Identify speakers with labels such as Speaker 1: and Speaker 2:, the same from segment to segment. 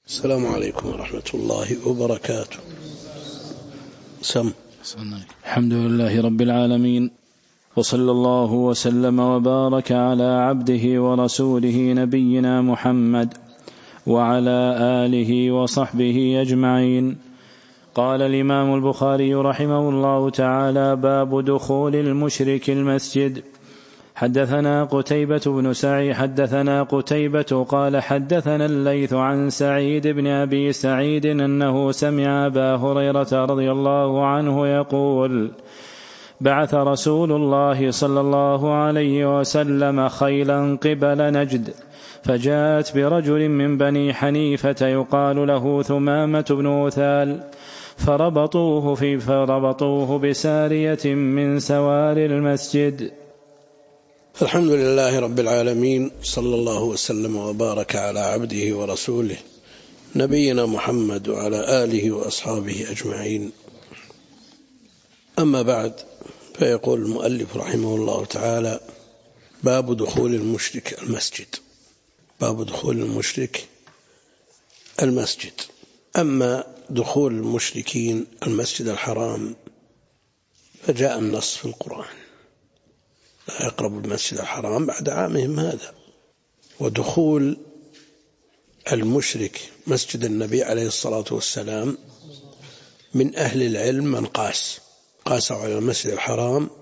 Speaker 1: السلام عليكم ورحمة الله وبركاته.
Speaker 2: الحمد لله رب العالمين، وصلى الله وسلم وبارك على عبده ورسوله نبينا محمد وعلى آله وصحبه أجمعين. قال الإمام البخاري رحمه الله تعالى: باب دخول المشرك المسجد. حدثنا قتيبة قال حدثنا الليث عن سعيد بن أبي سعيد أنه سمع أبا هريرة رضي الله عنه يقول: بعث رسول الله صلى الله عليه وسلم خيلا قبل نجد، فجاءت برجل من بني حنيفة يقال له ثمامة بن أثال، فربطوه بسارية من سوار المسجد.
Speaker 1: الحمد لله رب العالمين، صلى الله وسلم وبارك على عبده ورسوله نبينا محمد وعلى آله وأصحابه أجمعين. أما بعد، فيقول المؤلف رحمه الله تعالى: باب دخول المشرك المسجد. باب دخول المشرك المسجد. أما دخول المشركين المسجد الحرام فجاء النص في القرآن: لا يقرب المسجد الحرام بعد عامهم هذا. ودخول المشرك مسجد النبي عليه الصلاة والسلام من أهل العلم من قاسوا على المسجد الحرام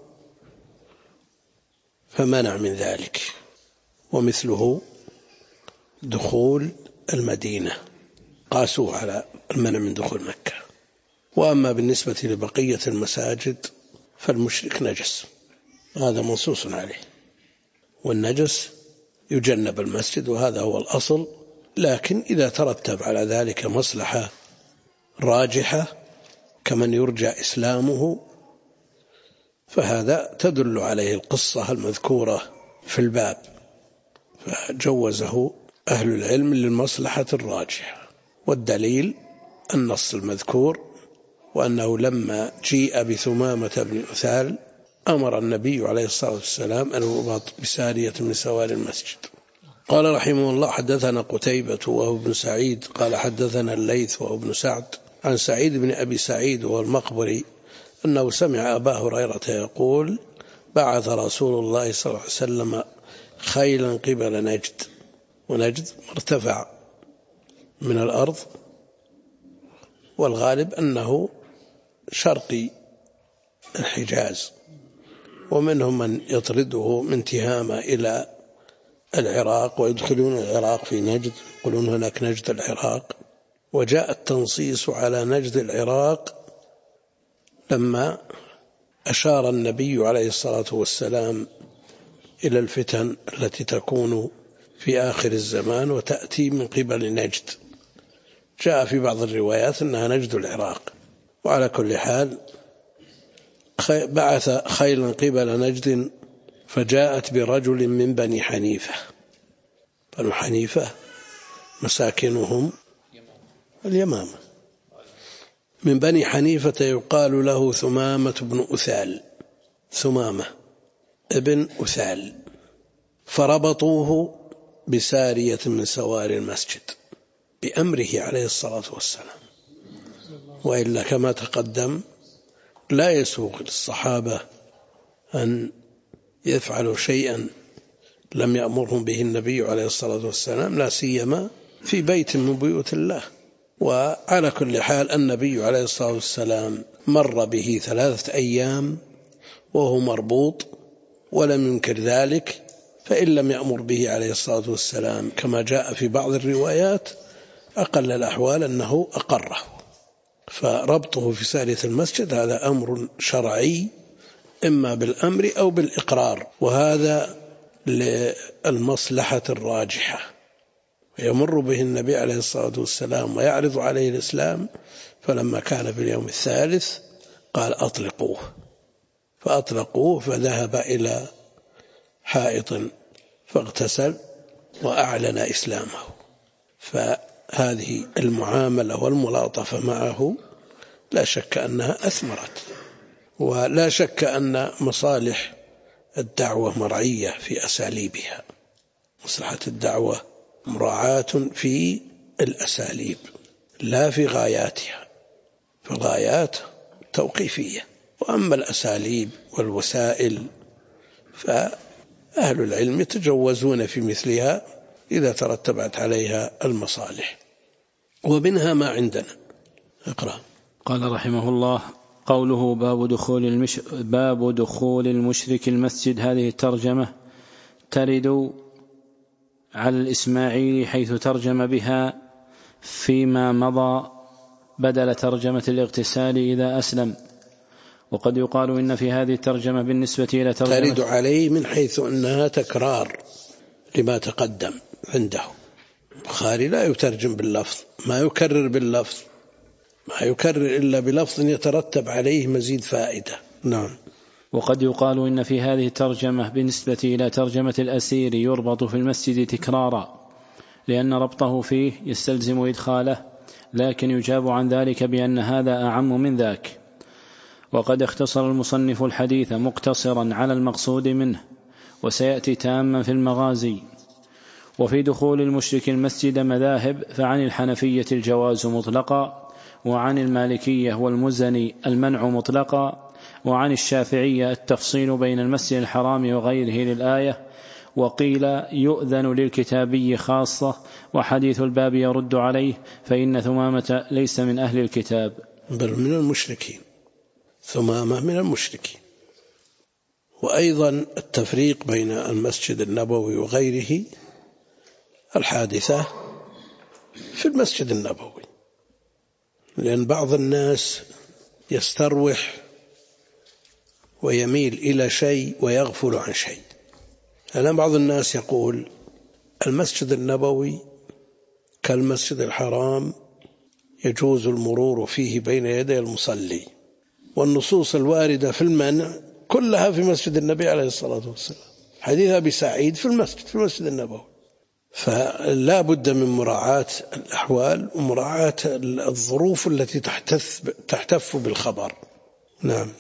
Speaker 1: فمنع من ذلك، ومثله دخول المدينة قاسوا على المنع من دخول مكة. وأما بالنسبة لبقية المساجد فالمشرك نجس، هذا منصوص عليه، والنجس يجنب المسجد، وهذا هو الأصل. لكن إذا ترتب على ذلك مصلحة راجحة كمن يرجى إسلامه فهذا تدل عليه القصة المذكورة في الباب، فجوزه أهل العلم للمصلحة الراجحة. والدليل النص المذكور، وأنه لما جيء بثمامة بن أثال أمر النبي عليه الصلاة والسلام أن يربط بسارية من سوار المسجد. قال رحمه الله: حدثنا قتيبة وهو ابن سعيد قال حدثنا الليث وهو ابن سعد عن سعيد بن أبي سعيد وهو المقبري أنه سمع أبا هريرة يقول: بعث رسول الله صلى الله عليه وسلم خيلا قبل نجد. ونجد مرتفع من الأرض، والغالب أنه شرقي الحجاز، ومنهم من يطرده من تهامة إلى العراق ويدخلون العراق في نجد، يقولون هناك نجد العراق. وجاء التنصيص على نجد العراق لما أشار النبي عليه الصلاة والسلام إلى الفتن التي تكون في آخر الزمان وتأتي من قبل نجد. جاء في بعض الروايات أنها نجد العراق. وعلى كل حال بعث خيلا قبل نجد فجاءت برجل من بني حنيفة. بنو حنيفة مساكنهم اليمامة. من بني حنيفة يقال له ثمامة بن أثال، ثمامة ابن أثال، فربطوه بسارية من سوار المسجد بأمره عليه الصلاة والسلام. وإلا كما تقدم لا يسوغ للصحابة أن يفعلوا شيئا لم يأمرهم به النبي عليه الصلاة والسلام، لا سيما في بيت من بيوت الله. وعلى كل حال النبي عليه الصلاة والسلام مر به 3 أيام وهو مربوط ولم ينكر ذلك، فإن لم يأمر به عليه الصلاة والسلام كما جاء في بعض الروايات أقل الأحوال أنه أقره. فربطه في سارية المسجد هذا أمر شرعي، إما بالأمر أو بالإقرار، وهذا للمصلحة الراجحة. يمر به النبي عليه الصلاة والسلام ويعرض عليه الإسلام، فلما كان في اليوم الثالث قال: أطلقوه. فأطلقوه، فذهب إلى حائط فاغتسل وأعلن إسلامه. فهذه المعاملة والملاطفة معه لا شك أنها أثمرت، ولا شك أن مصالح الدعوة مرعية في أساليبها. مصلحة الدعوة مراعاة في الأساليب لا في غاياتها، فالغايات توقيفية، وأما الأساليب والوسائل فأهل العلم يتجوزون في مثلها إذا ترتبت عليها المصالح. ومنها ما عندنا. اقرأ.
Speaker 2: قال رحمه الله: قوله باب دخول المشرك المسجد، هذه الترجمة ترد على الإسماعيلي حيث ترجم بها فيما مضى بدل ترجمة الاغتسال إذا أسلم. وقد يقال إن في هذه الترجمة بالنسبة إلى ترجمة
Speaker 1: ترد عليه من حيث أنها تكرار لما تقدم عنده. البخاري لا يترجم باللفظ، ما يكرر باللفظ، ما يكرر إلا بلفظ يترتب عليه مزيد فائدة. نعم.
Speaker 2: وقد يقال إن في هذه الترجمة بالنسبة إلى ترجمة الأسير يربط في المسجد تكرارا لأن ربطه فيه يستلزم إدخاله، لكن يجاب عن ذلك بأن هذا أعم من ذاك. وقد اختصر المصنف الحديث مقتصرا على المقصود منه، وسيأتي تاما في المغازي. وفي دخول المشرك المسجد مذاهب، فعن الحنفية الجواز مطلقا، وعن المالكية والمزني المنع مطلقا، وعن الشافعية التفصيل بين المسجد الحرام وغيره للآية، وقيل يؤذن للكتابي خاصة، وحديث الباب يرد عليه فإن ثمامة ليس من أهل الكتاب
Speaker 1: بل من المشركين، ثمامة من المشركين. وأيضا التفريق بين المسجد النبوي وغيره الحادثة في المسجد النبوي، لأن بعض الناس يستروح ويميل إلى شيء ويغفل عن شيء. الآن بعض الناس يقول المسجد النبوي كالمسجد الحرام يجوز المرور فيه بين يدي المصلي، والنصوص الواردة في المنع كلها في مسجد النبي عليه الصلاة والسلام. حديث أبي سعيد في المسجد النبوي. فلا بد من مراعاة الأحوال ومراعاة الظروف التي تحتف بالخبر. نعم.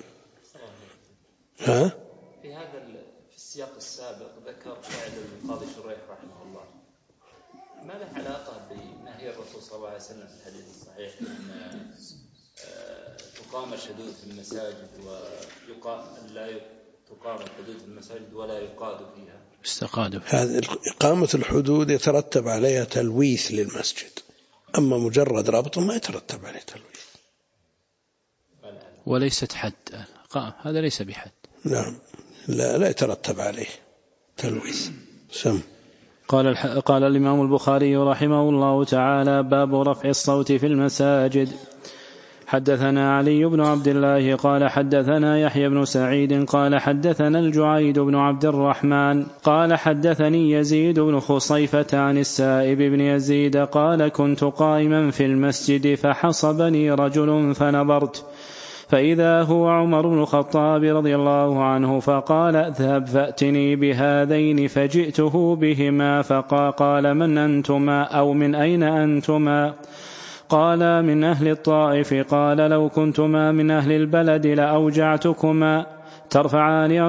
Speaker 2: في هذا السياق السابق ذكر فعل القاضي شريح رحمه الله، ما له علاقة بنهي الرسول صلى الله عليه وسلم في الحديث الصحيح أن تقام الحدود في المساجد لا تقام الحدود في المساجد ولا يقاد فيها؟ استقاد فيها.
Speaker 1: هذه إقامة الحدود يترتب عليها تلويث للمسجد، أما مجرد ربط ما يترتب عليه تلويث،
Speaker 2: وليست حد. هذا ليس بحد.
Speaker 1: نعم، لا يترتب عليه تلويث.
Speaker 2: قال الإمام البخاري رحمه الله تعالى: باب رفع الصوت في المساجد. حدثنا علي بن عبد الله قال حدثنا يحيى بن سعيد قال حدثنا الجعيد بن عبد الرحمن قال حدثني يزيد بن خصيفة عن السائب بن يزيد قال: كنت قائما في المسجد فحصبني رجل فنظرت فإذا هو عمر بن الخطاب رضي الله عنه، فقال: اذهب فأتني بهذين، فجئته بهما، فقال: من أنتما أو من أين أنتما؟ قال: من أهل الطائف. قال: لو كنتما من أهل البلد لأوجعتكما، ترفعان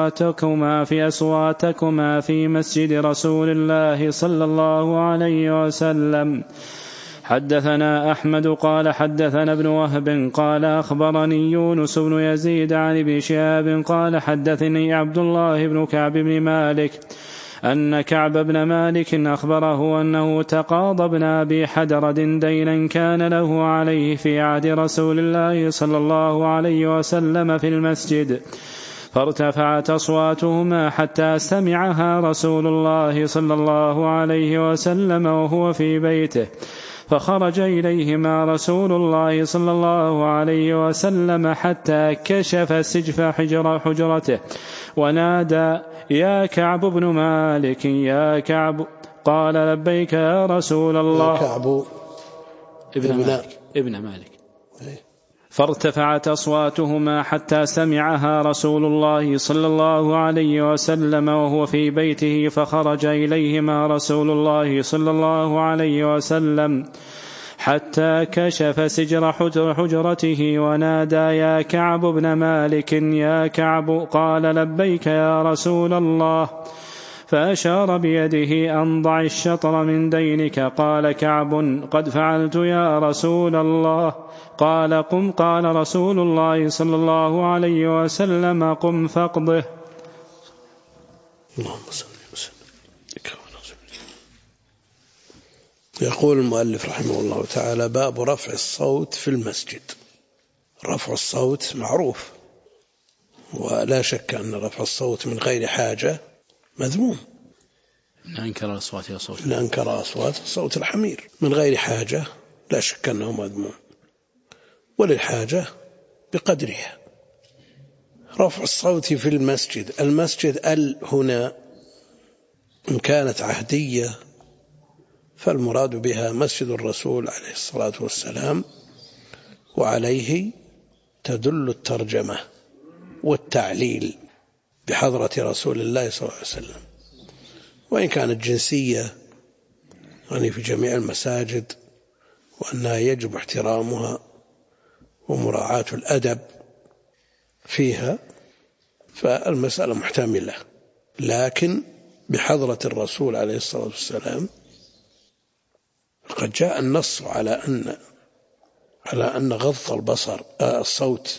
Speaker 2: أصواتكما في مسجد رسول الله صلى الله عليه وسلم. حدثنا أحمد قال حدثنا ابن وهب قال أخبرني يونس بن يزيد عن ابن شهاب قال حدثني عبد الله بن كعب بن مالك أن كعب بن مالك أخبره أنه تقاضى ابن أبي حدرد دينا كان له عليه في عهد رسول الله صلى الله عليه وسلم في المسجد، فارتفعت أصواتهما حتى سمعها رسول الله صلى الله عليه وسلم وهو في بيته، فخرج إليهما رسول الله صلى الله عليه وسلم حتى كشف سجف حجرته ونادى: يا كعب بن مالك يا كعب. قال: لبيك يا رسول الله.
Speaker 1: يا كعب
Speaker 2: ابن مالك. فارتفعت أصواتهما حتى سمعها رسول الله صلى الله عليه وسلم وهو في بيته، فخرج إليهما رسول الله صلى الله عليه وسلم حتى كشف سجر حجرته ونادى: يا كعب بن مالك يا كعب. قال: لبيك يا رسول الله. فأشار بيده أن ضع الشطر من دينك. قال كعب: قد فعلت يا رسول الله. قال: قم. قال رسول الله صلى الله عليه وسلم: قم فاقضه.
Speaker 1: اللهم صل وسلم. يقول المؤلف رحمه الله تعالى: باب رفع الصوت في المسجد. رفع الصوت معروف، ولا شك أن رفع الصوت من غير حاجة مذموم.
Speaker 2: لا أنكر الأصوات يا صوت،
Speaker 1: لا أنكر أصوات صوت الحمير من غير حاجة لا شك أنه مذموم، وللحاجة بقدرها. رفع الصوت في المسجد. المسجد هنا إن كانت عهدية فالمراد بها مسجد الرسول عليه الصلاة والسلام، وعليه تدل الترجمة والتعليل بحضرة رسول الله صلى الله عليه وسلم. وإن كانت جنسية يعني في جميع المساجد وأنها يجب احترامها ومراعاة الأدب فيها فالمسألة محتملة، لكن بحضرة الرسول عليه الصلاة والسلام قد جاء النص على أن غض البصر الصوت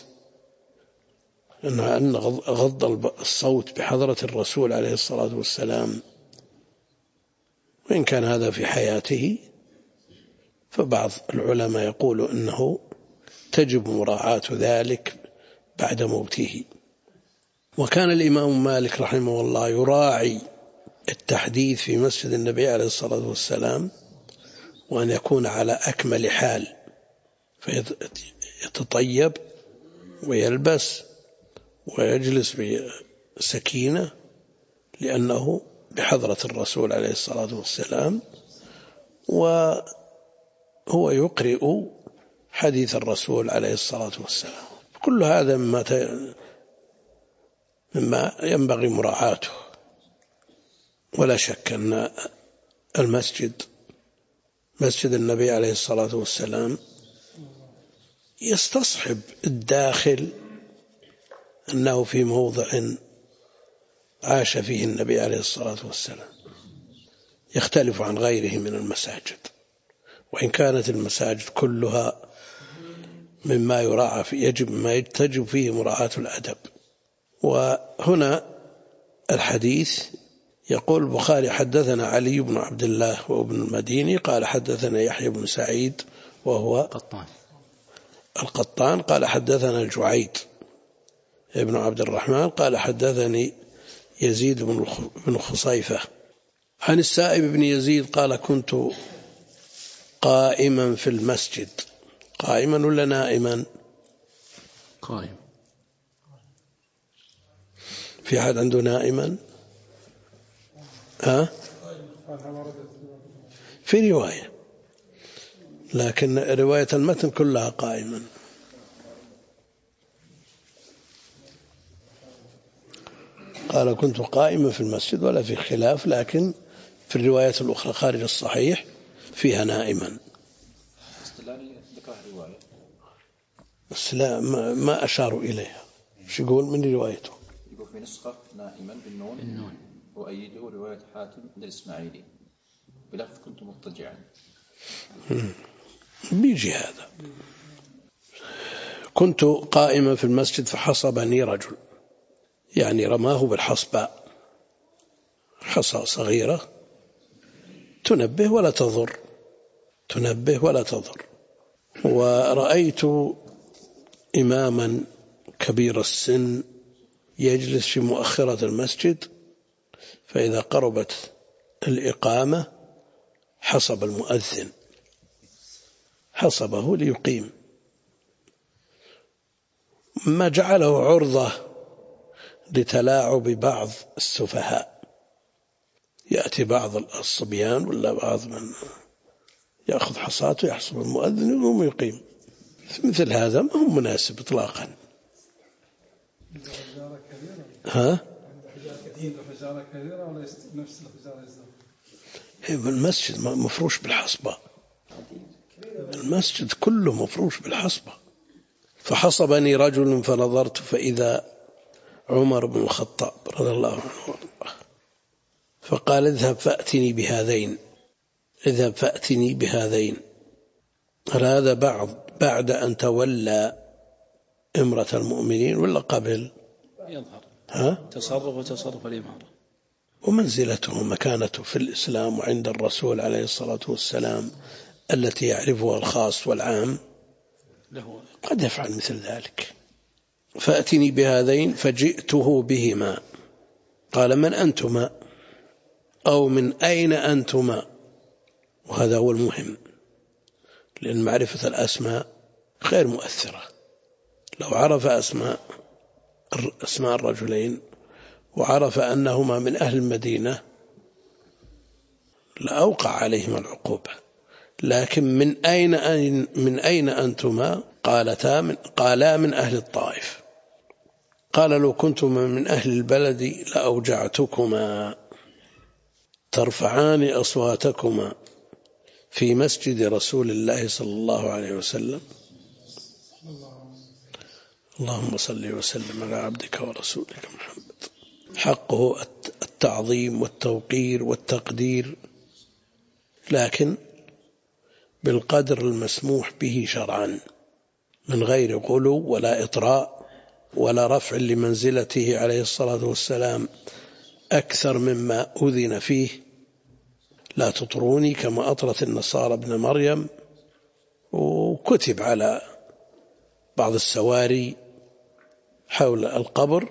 Speaker 1: أن غض الصوت بحضرة الرسول عليه الصلاة والسلام، وإن كان هذا في حياته فبعض العلماء يقول أنه تجب مراعاة ذلك بعد موته. وكان الإمام مالك رحمه الله يراعي التحديث في مسجد النبي عليه الصلاة والسلام، وأن يكون على أكمل حال، فيتطيب ويلبس ويجلس بسكينة لأنه بحضرة الرسول عليه الصلاة والسلام، وهو يقرئ حديث الرسول عليه الصلاة والسلام. كل هذا مما ينبغي مراعاته. ولا شك أن مسجد النبي عليه الصلاة والسلام يستصحب الداخل أنه في موضع عاش فيه النبي عليه الصلاة والسلام، يختلف عن غيره من المساجد، وإن كانت المساجد كلها مما يراعى تجب فيه مراعاة الأدب. وهنا الحديث يقول البخاري: حدثنا علي بن عبد الله وابن المديني قال حدثنا يحيى بن سعيد وهو القطان قال حدثنا الجعيد ابن عبد الرحمن قال حدثني يزيد بن خصيفة عن السائب بن يزيد قال: كنت قائما في المسجد. قائما ولا نائما؟
Speaker 2: قائم. في
Speaker 1: أحد عنده نائما؟ في رواية، لكن رواية المتن كلها قائما. قال: كنت قائما في المسجد، ولا في خلاف، لكن في الروايات الأخرى خارج الصحيح فيها نائما. بس لا ما أشاروا إليها. شو يقول من روايته؟
Speaker 3: يقول في نسخة نائما بالنون وأيده رواية حاتم عند الإسماعيلي بلفظ كنت مضطجعا.
Speaker 1: بيجي هذا. كنت قائما في المسجد فحصبني رجل، يعني رماه بالحصباء، حصى صغيرة تنبه ولا تضر. ورأيت إماما كبير السن يجلس في مؤخرة المسجد، فإذا قربت الإقامة حصب المؤذن، حصبه ليقيم، ما جعله عرضة لتلاعب بعض السفهاء. يأتي بعض الصبيان ولا بعض من يأخذ حصاته يحصب المؤذن ويقوم يقيم. مثل هذا ما هو مناسب إطلاقا. المسجد مفروش بالحصبة، المسجد كله مفروش بالحصبة. فحصبني رجل فنظرت فإذا عمر بن الخطاب رضي الله عنه، فقال اذهب فأتني بهذين. هذا بعد أن تولى إمرة المؤمنين ولا قبل؟
Speaker 2: يظهر تصرف الإمارة
Speaker 1: ومنزلته ومكانته في الإسلام وعند الرسول عليه الصلاة والسلام التي يعرفها الخاص والعام قد يفعل مثل ذلك. فأتني بهذين فجئته بهما. قال من أنتما أو من أين أنتما؟ وهذا هو المهم، لأن معرفة الأسماء غير مؤثرة. لو عرف أسماء الرجلين وعرف أنهما من أهل المدينة لأوقع عليهما العقوبة. لكن من أين أنتما؟ قالا من أهل الطائف. قال لو كنتما من أهل البلد لأوجعتكما ترفعان أصواتكما في مسجد رسول الله صلى الله عليه وسلم. اللهم صل وسلم على عبدك ورسولك محمد. حقه التعظيم والتوقير والتقدير، لكن بالقدر المسموح به شرعا، من غير غلو ولا إطراء ولا رفع لمنزلته عليه الصلاة والسلام أكثر مما أذن فيه. لا تطروني كما أطرت النصارى ابن مريم. وكتب على بعض السواري حول القبر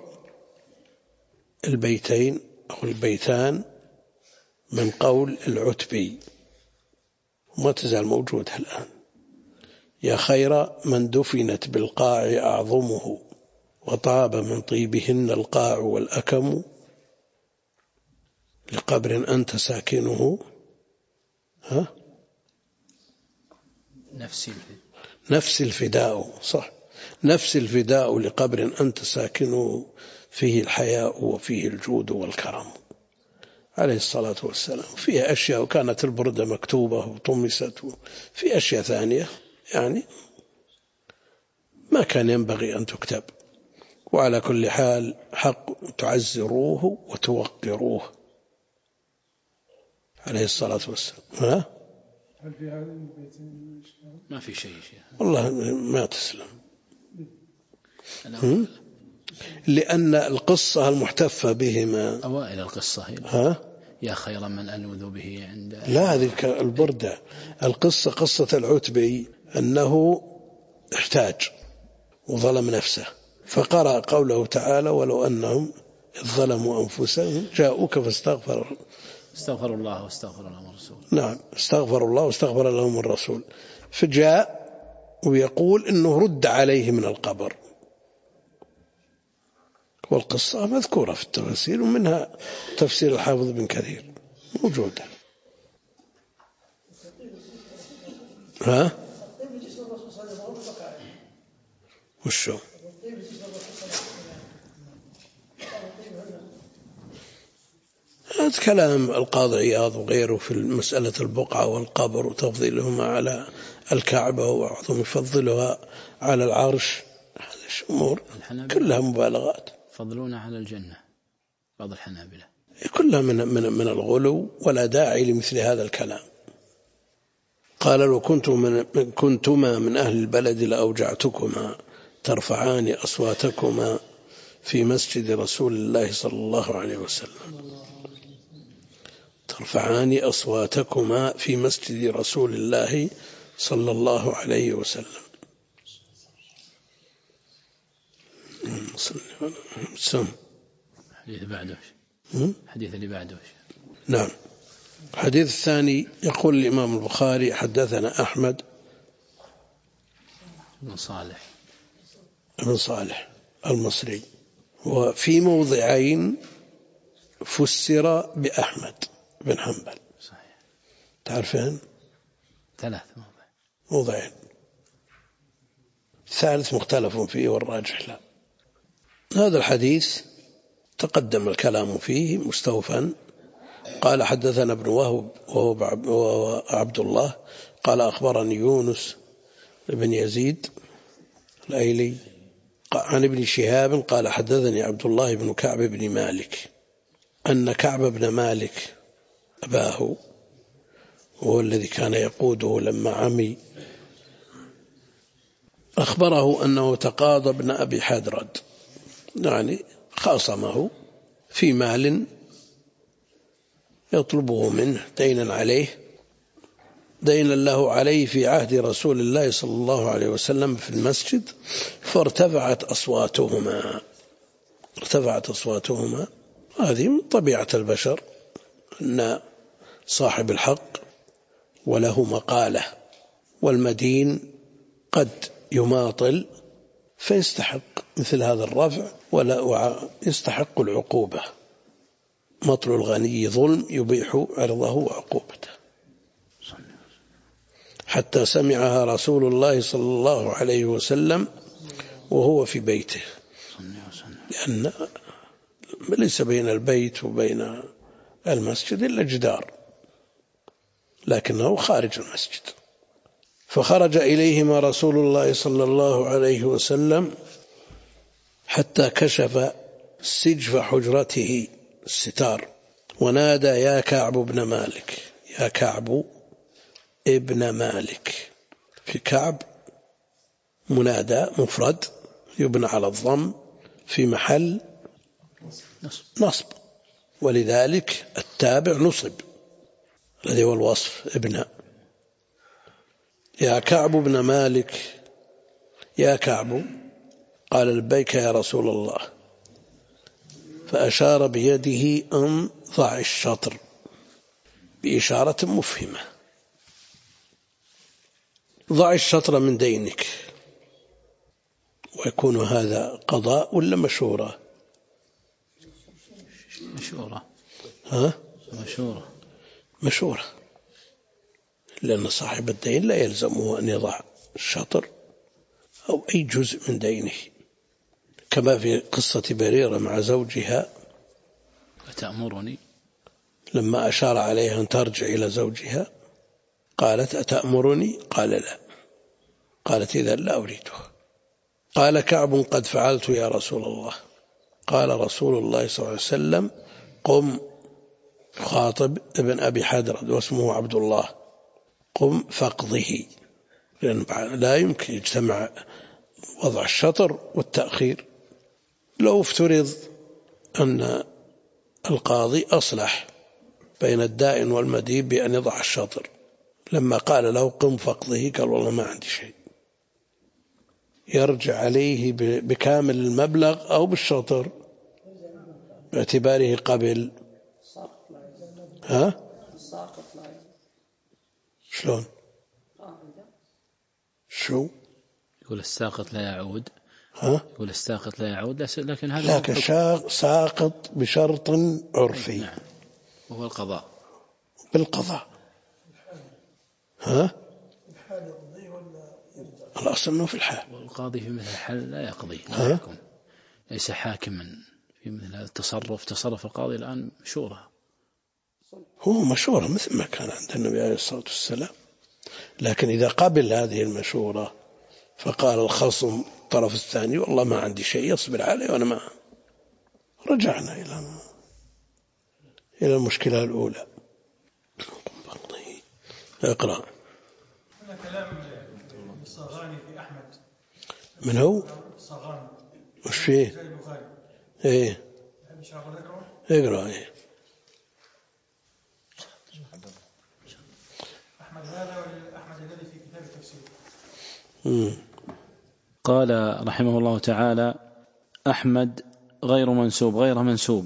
Speaker 1: البيتين أو البيتان من قول العتبي، وما تزال موجودة الآن: يا خير من دفنت بالقاع أعظمه وطاب من طيبهن القاع والأكم لقبر أنت ساكنه. نفس الفداء، صح، نفس الفداء لقبر أنت ساكنه فيه الحياء وفيه الجود والكرم عليه الصلاة والسلام. فيها أشياء، وكانت البردة مكتوبة وطمست، في أشياء ثانية يعني ما كان ينبغي أن تكتب. وعلى كل حال حق تعزروه وتوقروه عليه الصلاة والسلام.
Speaker 4: هل في هذا البيتين
Speaker 2: ما في شيء
Speaker 1: والله ما تسلم، لأن القصة المحتفة بهما
Speaker 2: أوائل القصة يا خير من ألوذ به عند
Speaker 1: لا، هذه البردة. القصة قصة العتبي أنه احتاج وظلم نفسه، فقرأ قوله تعالى: ولو أنهم إذ ظلموا أنفسهم جاءوك فاستغفر
Speaker 2: الله واستغفر لهم الرسول.
Speaker 1: نعم، استغفر الله واستغفر لهم الرسول. فجاء ويقول إنه رد عليه من القبر. والقصة مذكورة في التفاسير، ومنها تفسير الحافظ بن كثير موجودة. وشو هذا كلام القاضي عياض وغيره في مسألة البقعة والقبر وتفضيلهما على الكعبة وبعضهم يفضلها على العرش. هذه أمور كلها مبالغات.
Speaker 2: يفضلون على الجنة بعض الحنابلة،
Speaker 1: كلها من الغلو، ولا داعي لمثل هذا الكلام. قال لو كنتما من أهل البلد لأوجعتكما ترفعان أصواتكما في مسجد رسول الله صلى الله عليه وسلم. ترفعان أصواتكما في مسجد رسول الله صلى الله عليه وسلم.
Speaker 2: حديث اللي بعده.
Speaker 1: نعم. الحديث الثاني يقول الإمام البخاري: حدثنا أحمد
Speaker 2: بن
Speaker 1: صالح المصري، وفي موضعين فسر بأحمد بن حنبل.
Speaker 2: صحيح.
Speaker 1: تعرفين
Speaker 2: 3
Speaker 1: موضعين، الثالث مختلف فيه والراجح لا. هذا الحديث تقدم الكلام فيه مستوفا. قال: حدثنا ابن وهب وهو عبد الله قال: أخبرني يونس بن يزيد الأيلي عن ابن شهاب قال: حدثني عبد الله بن كعب بن مالك أن كعب بن مالك أباه وهو الذي كان يقوده لما عمي أخبره أنه تقاضى ابن أبي حدرد، يعني خاصمه في مال يطلبه منه دينا عليه، دينا له عليه في عهد رسول الله صلى الله عليه وسلم في المسجد، فارتفعت أصواتهما. هذه من طبيعة البشر، أن صاحب الحق وله مقالة، والمدين قد يماطل فيستحق مثل هذا الرفع ولا يستحق العقوبة. مطل الغني ظلم يبيح عرضه وعقوبته. حتى سمعها رسول الله صلى الله عليه وسلم وهو في بيته، لأن ليس بين البيت وبين المسجد إلا جدار، لكنه خارج المسجد. فخرج إليهما رسول الله صلى الله عليه وسلم حتى كشف سجف حجرته الستار، ونادى: يا كعب بن مالك، يا كعب ابن مالك. في كعب منادى مفرد يبنى على الضم في محل نصب، ولذلك التابع نصب الذي هو الوصف ابن. يا كعب بن مالك، يا كعب. قال: لبيك يا رسول الله. فأشار بيده أن ضع الشطر بإشارة مفهمة. ضع الشطر من دينك. ويكون هذا قضاء ولا مشورة؟ مشورة، لأن صاحب الدين لا يلزمه أن يضع الشطر أو أي جزء من دينه، كما في قصة بريرة مع زوجها
Speaker 2: أتأمرني،
Speaker 1: لما أشار عليها أن ترجع إلى زوجها قالت: أتأمرني؟ قال: لا. قالت: إذا لا أريده. قال كعب: قد فعلت يا رسول الله. قال رسول الله صلى الله عليه وسلم: قم. خاطب ابن أبي حدرد واسمه عبد الله: قم فاقضه، لأن لا يمكن يجتمع وضع الشطر والتأخير. لو افترض أن القاضي أصلح بين الدائن والمدين بأن يضع الشطر، لما قال له قم فاقضه قال: والله ما عندي شيء، يرجع عليه بكامل المبلغ أو بالشطر باعتباره قبل. شلون؟ شو
Speaker 2: يقول الساقط لا يعود. يقول الساقط لا يعود، لكن هذا
Speaker 1: لكن ساقط بشرط عرفي.
Speaker 2: نعم، وهو القضاء.
Speaker 1: بالقضاء. الأصل أنه في الحال،
Speaker 2: والقاضي في مثل الحال لا يقضي، لا يحكم، ليس حاكما في مثل هذا التصرف. تصرف القاضي الآن مشورة،
Speaker 1: هو مشورة مثل ما كان عند النبي عليه الصلاة والسلام. لكن إذا قبل هذه المشورة فقال الخصم الطرف الثاني: والله ما عندي شيء، يصبر عليه وأنا ما، رجعنا إلى المشكلة الأولى. اقرأ.
Speaker 4: هنا كلام الصاغاني في أحمد.
Speaker 1: من هو؟
Speaker 4: الصاغاني.
Speaker 1: وش فيه؟ ايه اقرأ. ايه
Speaker 4: أحمد هذا والأحمد الذي في كتاب التفسير.
Speaker 2: قال رحمه الله تعالى: أحمد غير منسوب.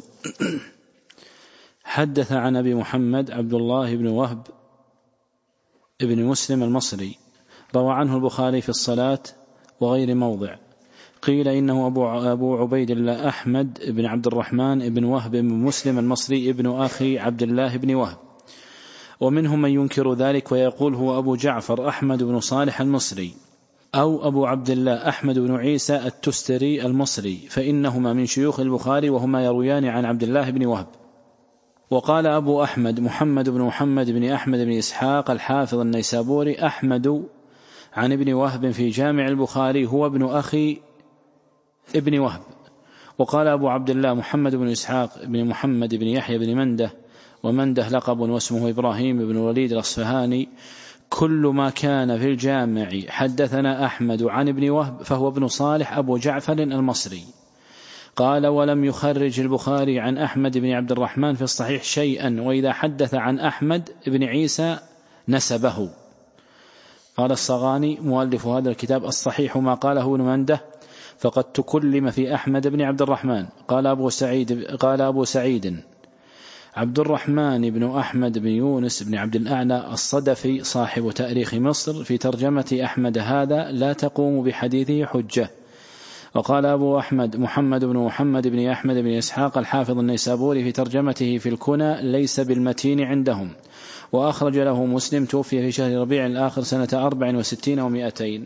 Speaker 2: حدث عن أبي محمد عبد الله بن وهب ابن مسلم المصري، روى عنه البخاري في الصلاة وغير موضع. قيل إنه أبو عبيد الله أحمد بن عبد الرحمن بن وهب بن مسلم المصري ابن أخي عبد الله بن وهب، ومنهم من ينكر ذلك ويقول هو أبو جعفر أحمد بن صالح المصري، أو أبو عبد الله أحمد بن عيسى التستري المصري، فإنهما من شيوخ البخاري وهما يرويان عن عبد الله بن وهب. وقال أبو أحمد محمد بن محمد بن أحمد بن إسحاق الحافظ النيسابوري: أحمد عن ابن وهب في جامع البخاري هو ابن أخي ابن وهب، وقال أبو عبد الله محمد بن إسحاق بن محمد بن يحيى بن منده، ومنده لقب واسمه إبراهيم بن الوليد الأصفهاني: كل ما كان في الجامع حدثنا أحمد عن ابن وهب فهو ابن صالح أبو جعفر المصري. قال: ولم يخرج البخاري عن أحمد بن عبد الرحمن في الصحيح شيئا، وإذا حدث عن أحمد بن عيسى نسبه. قال الصغاني مؤلف هذا الكتاب: الصحيح ما قاله ابن منده، فقد تكلم في أحمد بن عبد الرحمن. قال أبو سعيد عبد الرحمن بن أحمد بن يونس بن عبد الأعلى الصدفي صاحب تاريخ مصر في ترجمة أحمد: هذا لا تقوم بحديثه حجة. وقال أبو أحمد محمد بن محمد بن أحمد بن إسحاق الحافظ النيسابوري في ترجمته في الكنى: ليس بالمتين عندهم. وأخرج له مسلم، توفي في شهر ربيع الآخر سنة 64 و200.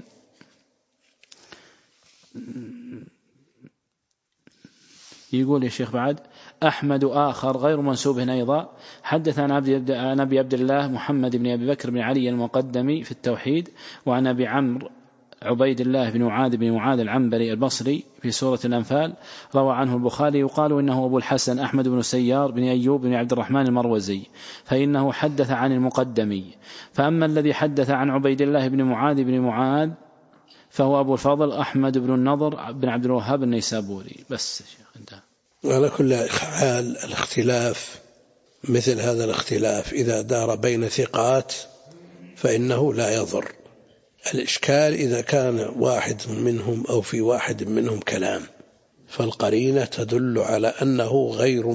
Speaker 2: يقول يا شيخ بعد: أحمد آخر غير منسوب أيضا حدث عن أبي عبد الله محمد بن أبي بكر بن علي المقدمي في التوحيد، وعن أبي عمرو عبيد الله بن معاذ العنبري البصري في سورة الأنفال، روى عنه البخاري. يقال إنه أبو الحسن أحمد بن سيار بن أيوب بن عبد الرحمن المروزي، فإنه حدث عن المقدمي. فأما الذي حدث عن عبيد الله بن معاذ فهو أبو الفضل أحمد بن النضر بن عبد الوهاب النيسابوري. بس انتهى.
Speaker 1: على كل حال الاختلاف مثل هذا الاختلاف إذا دار بين ثقات فإنه لا يضر. الإشكال إذا كان واحد منهم أو في واحد منهم كلام، فالقرينة تدل على أنه غير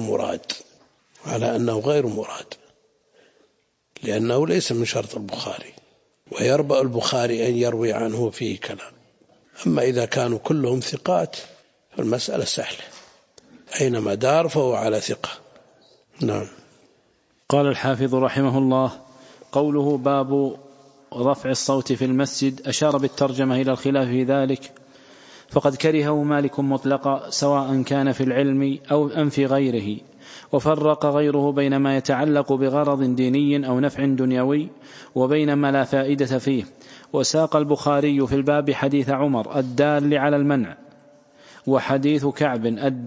Speaker 1: مراد، لأنه ليس من شرط البخاري، ويربأ البخاري أن يروي عنه فيه كلام. أما إذا كانوا كلهم ثقات فالمسألة سهلة، أينما دار فهو على ثقة. نعم.
Speaker 2: قال الحافظ رحمه الله: قوله باب رفع الصوت في المسجد، أشار بالترجمة إلى الخلاف في ذلك، فقد كرهه مالك مطلقا سواء كان في العلم أو أم في غيره، وفرق غيره بين ما يتعلق بغرض ديني أو نفع دنيوي وبين ما لا فائدة فيه. وساق البخاري في الباب حديث عمر الدال على المنع، وحديث كعب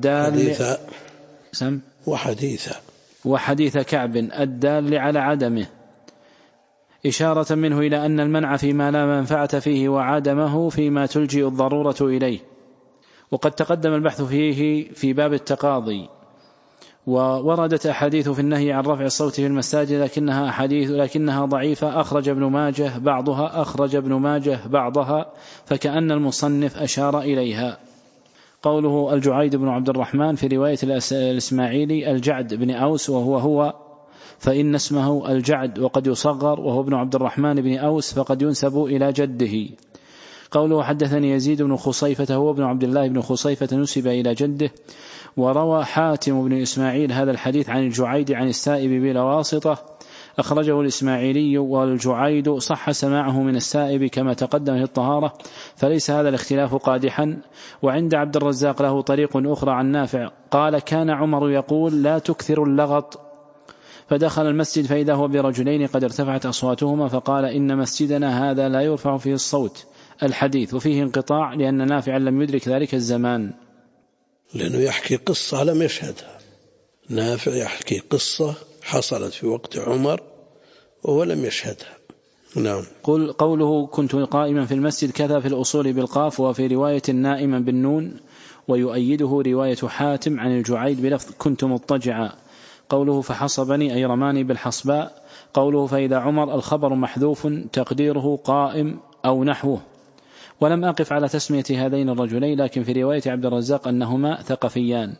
Speaker 2: وحديث كعب الدال على عدمه، إشارة منه إلى أن المنع فيما لا منفعة فيه، وعدمه فيما تلجئ الضرورة إليه. وقد تقدم البحث فيه في باب التقاضي. ووردت أحاديث في النهي عن رفع الصوت في المساجد، لكنها ضعيفة، أخرج ابن ماجه بعضها فكأن المصنف أشار إليها. قوله الجعيد بن عبد الرحمن في رواية الإسماعيلي الجعد بن أوس وهو فإن اسمه الجعد، وقد يصغر وهو ابن عبد الرحمن بن أوس فقد ينسب إلى جده. قوله حدثني يزيد بن خصيفة هو ابن عبد الله بن خصيفة نسب إلى جده. وروى حاتم بن إسماعيل هذا الحديث عن الجعيد عن السائب بلا واسطة، أخرجه الإسماعيلي، والجعيد صح سماعه من السائب كما تقدم في الطهارة، فليس هذا الاختلاف قادحا. وعند عبد الرزاق له طريق أخرى عن نافع قال: كان عمر يقول: لا تكثر اللغط، فدخل المسجد فإذا هو برجلين قد ارتفعت أصواتهما، فقال: إن مسجدنا هذا لا يرفع فيه الصوت. الحديث وفيه انقطاع لأن نافعا لم يدرك ذلك الزمان،
Speaker 1: لأنه يحكي قصة لم يشهدها. نافع يحكي قصة حصلت في وقت عمر وهو لم يشهدها. نعم.
Speaker 2: قوله كنت قائما في المسجد كذا في الأصول بالقاف، وفي رواية نائما بالنون، ويؤيده رواية حاتم عن الجعيد بلفظ كنت مضطجعا. قوله فحصبني أي رماني بالحصباء. قوله فإذا عمر الخبر محذوف تقديره قائم أو نحوه. ولم أقف على تسمية هذين الرجلين، لكن في رواية عبد الرزاق أنهما ثقفيان.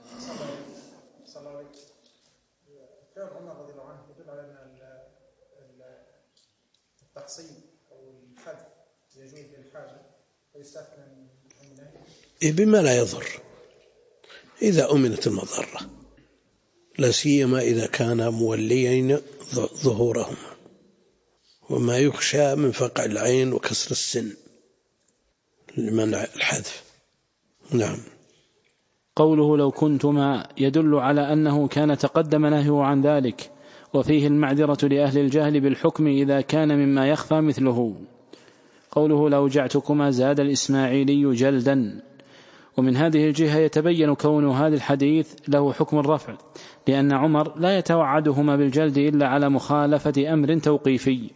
Speaker 1: بما لا يضر إذا أمنت المضرة، لا سيما إذا كان موليين ظهورهما، وما يخشى من فقع العين وكسر السن لمنع الحذف. نعم.
Speaker 2: قوله لو كنتما يدل على أنه كان تقدم نهيه عن ذلك، وفيه المعذرة لأهل الجهل بالحكم إذا كان مما يخفى مثله. قوله لو جعتكما زاد الإسماعيلي جلدا، ومن هذه الجهة يتبين كون هذا الحديث له حكم الرفع، لأن عمر لا يتوعدهما بالجلد إلا على مخالفة أمر توقيفي.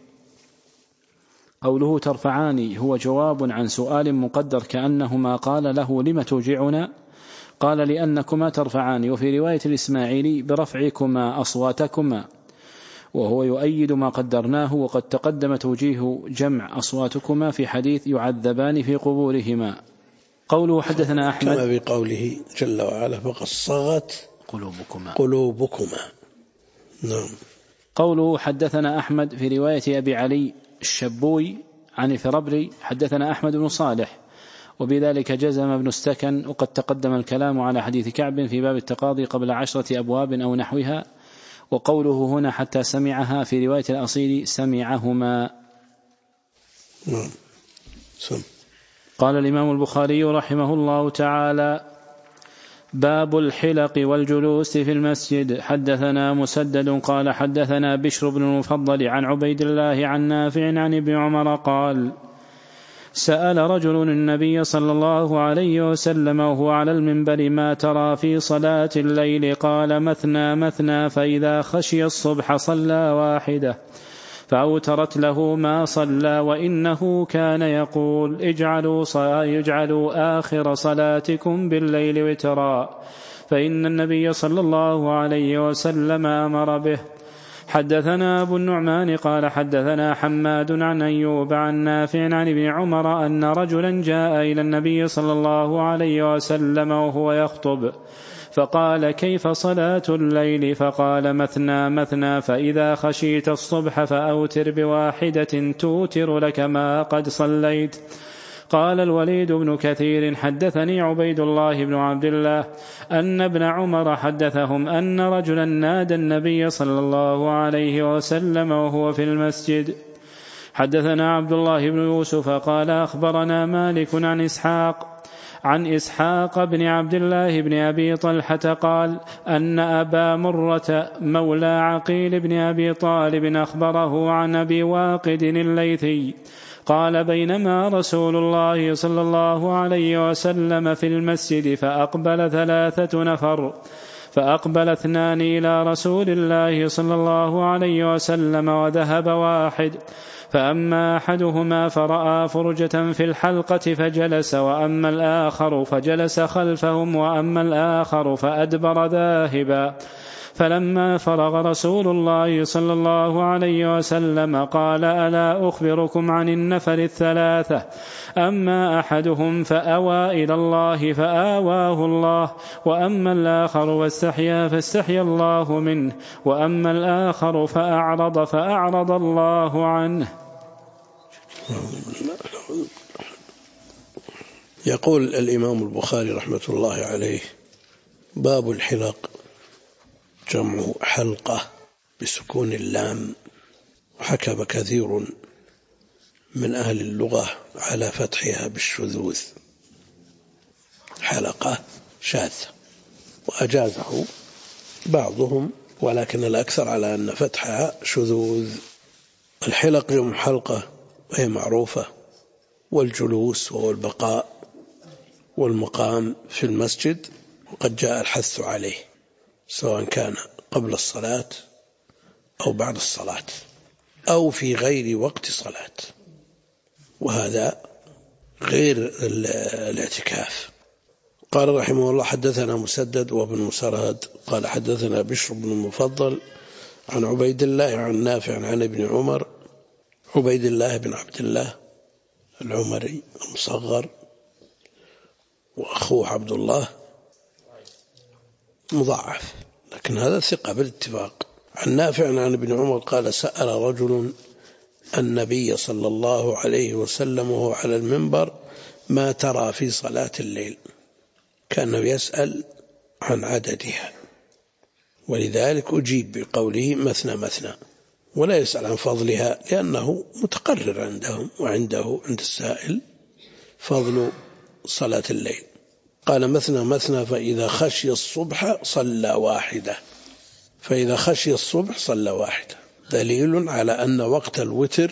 Speaker 2: قوله ترفعان هو جواب عن سؤال مقدر، كأنهما قال له لم توجعنا؟ قال لأنكما ترفعان. وفي رواية الإسماعيلي برفعكما أصواتكما، وهو يؤيد ما قدرناه، وقد تقدم توجيه جمع أصواتكما في حديث يعذبان في قبورهما. قوله حدثنا أحمد
Speaker 1: كما بقوله جل وعلا فقد صغت قلوبكما. نعم.
Speaker 2: قوله حدثنا أحمد في رواية أبي علي الشبوي عن الفربري حدثنا أحمد بن صالح، وبذلك جزم ابن السكن، وقد تقدم الكلام على حديث كعب في باب التقاضي قبل 10 أبواب أو نحوها. وقوله هنا حتى سمعها في رواية الأصيل سمعهما. قال الإمام البخاري رحمه الله تعالى: باب الحلق والجلوس في المسجد. حدثنا مسدد قال حدثنا بشر بن المفضل عن عبيد الله عن نافع عن ابن عمر قال: سأل رجل النبي صلى الله عليه وسلم وهو على المنبر: ما ترى في صلاة الليل؟ قال: مثنى مثنى، فإذا خشي الصبح صلى واحدة، فأوترت له ما صلى، وإنه كان يقول: اجعلوا آخر صلاتكم بالليل وترا، فإن النبي صلى الله عليه وسلم أمر به. حدثنا أبو النعمان قال حدثنا حماد عن أيوب عن نافع عن ابن عمر أن رجلا جاء إلى النبي صلى الله عليه وسلم وهو يخطب، فقال: كيف صلاة الليل؟ فقال: مثنى مثنى، فإذا خشيت الصبح فأوتر بواحدة توتر لك ما قد صليت. قال الوليد بن كثير: حدثني عبيد الله بن عبد الله أن ابن عمر حدثهم أن رجلا نادى النبي صلى الله عليه وسلم وهو في المسجد. حدثنا عبد الله بن يوسف قال أخبرنا مالك عن إسحاق بن عبد الله بن أبي طلحة قال أن أبا مرة مولى عقيل بن أبي طالب أخبره عن أبي واقد الليثي قال: بينما رسول الله صلى الله عليه وسلم في المسجد فأقبل 3 نفر، فأقبل 2 إلى رسول الله صلى الله عليه وسلم وذهب واحد، فأما أحدهما فرأى فرجة في الحلقة فجلس، وأما الآخر فجلس خلفهم، وأما الآخر فأدبر ذاهبا. فلما فرغ رسول الله صلى الله عليه وسلم قال: ألا أخبركم عن النفر 3؟ أما أحدهم فأوى إلى الله فآواه الله، وأما الآخر واستحيا فاستحيا الله منه، وأما الآخر فأعرض الله عنه.
Speaker 1: يقول الإمام البخاري رحمة الله عليه: باب الحلق، جمع حلقة بسكون اللام، وحكم كثير من أهل اللغة على فتحها بالشذوذ، حلقة شاذة، وأجازه بعضهم، ولكن الأكثر على أن فتحها شذوذ. الحلق جمع حلقة وهي معروفة، والجلوس وهو البقاء والمقام في المسجد، وقد جاء الحث عليه سواء كان قبل الصلاة أو بعد الصلاة أو في غير وقت صلاة، وهذا غير الاعتكاف. قال رحمه الله: حدثنا مسدد وابن مسرهد قال حدثنا بشر بن المفضل عن عبيد الله عن نافع عن ابن عمر. عبيد الله بن عبد الله العمري المصغر، وأخوه عبد الله مضاعف، لكن هذا ثقة بالاتفاق. عن نافع عن ابن عمر قال: سأل رجل النبي صلى الله عليه وسلم وهو على المنبر: ما ترى في صلاة الليل؟ كان يسأل عن عددها، ولذلك أجيب بقوله مثنى مثنى، ولا يسأل عن فضلها، لأنه متقرر عندهم وعنده عند السائل فضل صلاة الليل. قال: مثنى مثنى، فإذا خشي الصبح صلى واحدة. فإذا خشي الصبح صلى واحدة، دليل على أن وقت الوتر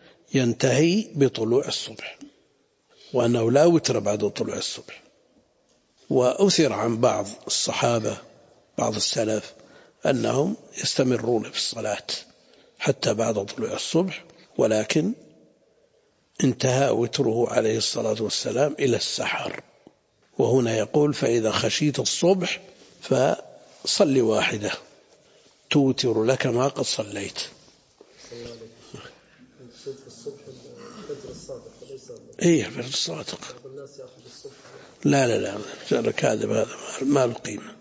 Speaker 1: ينتهي بطلوع الصبح، وأنه لا وتر بعد طلوع الصبح، وأثر عن بعض الصحابة بعض السلف أنهم يستمرون في الصلاة حتى بعد طلوع الصبح، ولكن انتهى وتره عليه الصلاة والسلام إلى السحر. وهنا يقول فإذا خشيت الصبح فصل واحدة توتر لك ما قد صليت. ايه الفجر الصادق. لا كاذب، هذا ما له قيمة.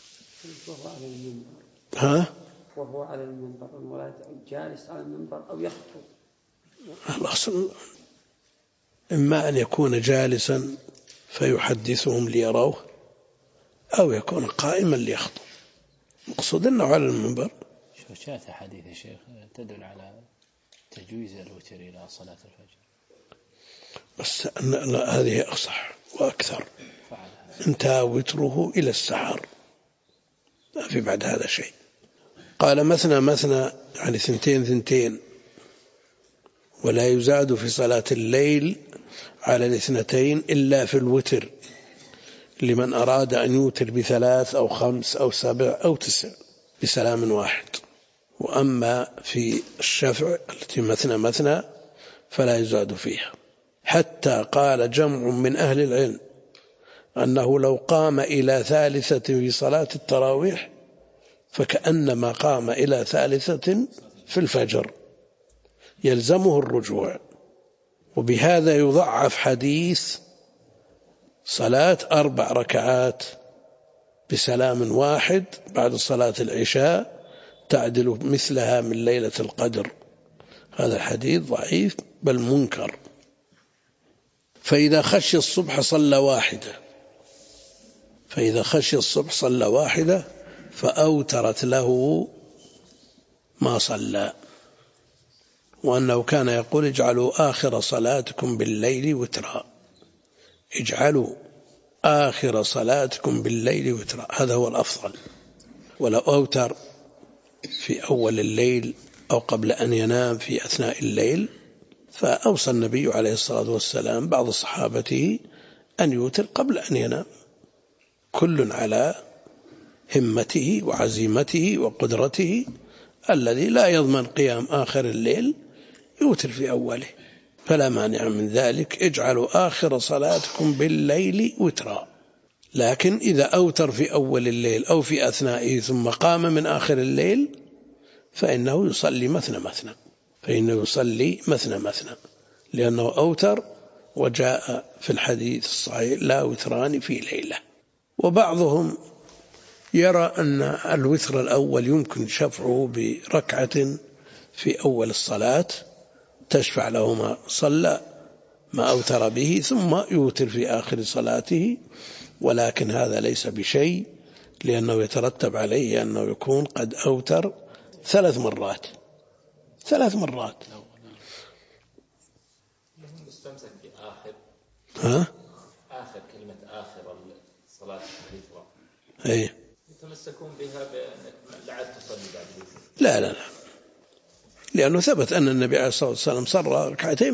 Speaker 5: وهو على المنبر المراد جالس على المنبر أو يخطب.
Speaker 1: الأصل إما أن يكون جالسا فيحدثهم ليروه، أو يكون قائما ليخطب. مقصود أنه على المنبر.
Speaker 6: شوشات حديث يا شيخ تدل على تجويز الوتر إلى صلاة الفجر،
Speaker 1: بس هذه أصح وأكثر. انتهى وتره إلى السحر، ما في بعد هذا شيء. قال مثنى يعني 2 ولا يزاد في صلاة الليل على 2 إلا في الوتر لمن أراد أن يوتر ب3 أو 5 أو 7 أو 9 بسلام واحد. وأما في الشفع التي مثنى فلا يزاد فيها، حتى قال جمع من أهل العلم أنه لو قام إلى 3 في صلاة التراويح فكأنما قام إلى 3 في الفجر، يلزمه الرجوع. وبهذا يضعف حديث صلاة 4 ركعات بسلام واحد بعد صلاة العشاء تعدل مثلها من ليلة القدر. هذا الحديث ضعيف بل منكر. فإذا خشي الصبح صلى واحدة فأوترت له ما صلى. وأنه كان يقول اجعلوا آخر صلاتكم بالليل وترا، اجعلوا آخر صلاتكم بالليل وترا، هذا هو الأفضل. ولو أوتر في أول الليل أو قبل أن ينام في أثناء الليل، فأوصى النبي عليه الصلاة والسلام بعض صحابته أن يوتر قبل أن ينام، كل على همته وعزيمته وقدرته. الذي لا يضمن قيام آخر الليل يوتر في أوله، فلا مانع من ذلك. اجعلوا آخر صلاتكم بالليل وترا. لكن إذا أوتر في أول الليل أو في أثنائه ثم قام من آخر الليل فإنه يصلي مثنى، لأنه أوتر، وجاء في الحديث الصحيح لا وتران في ليلة. وبعضهم يرى أن الوتر الأول يمكن شفعه بركعة في أول الصلاة تشفع له ما صلى ما أوتر به ثم يوتر في آخر صلاته، ولكن هذا ليس بشيء، لأنه يترتب عليه أنه يكون قد أوتر 3 مرات.
Speaker 3: مستمسك بآخر آخر كلمة آخر الصلاة الوتر،
Speaker 1: أي
Speaker 3: يتمسكون بها بأنك لا تصلي بعد الوتر.
Speaker 1: لا لأنه ثبت أن النبي عليه الصلاة والسلام صلى ركعتين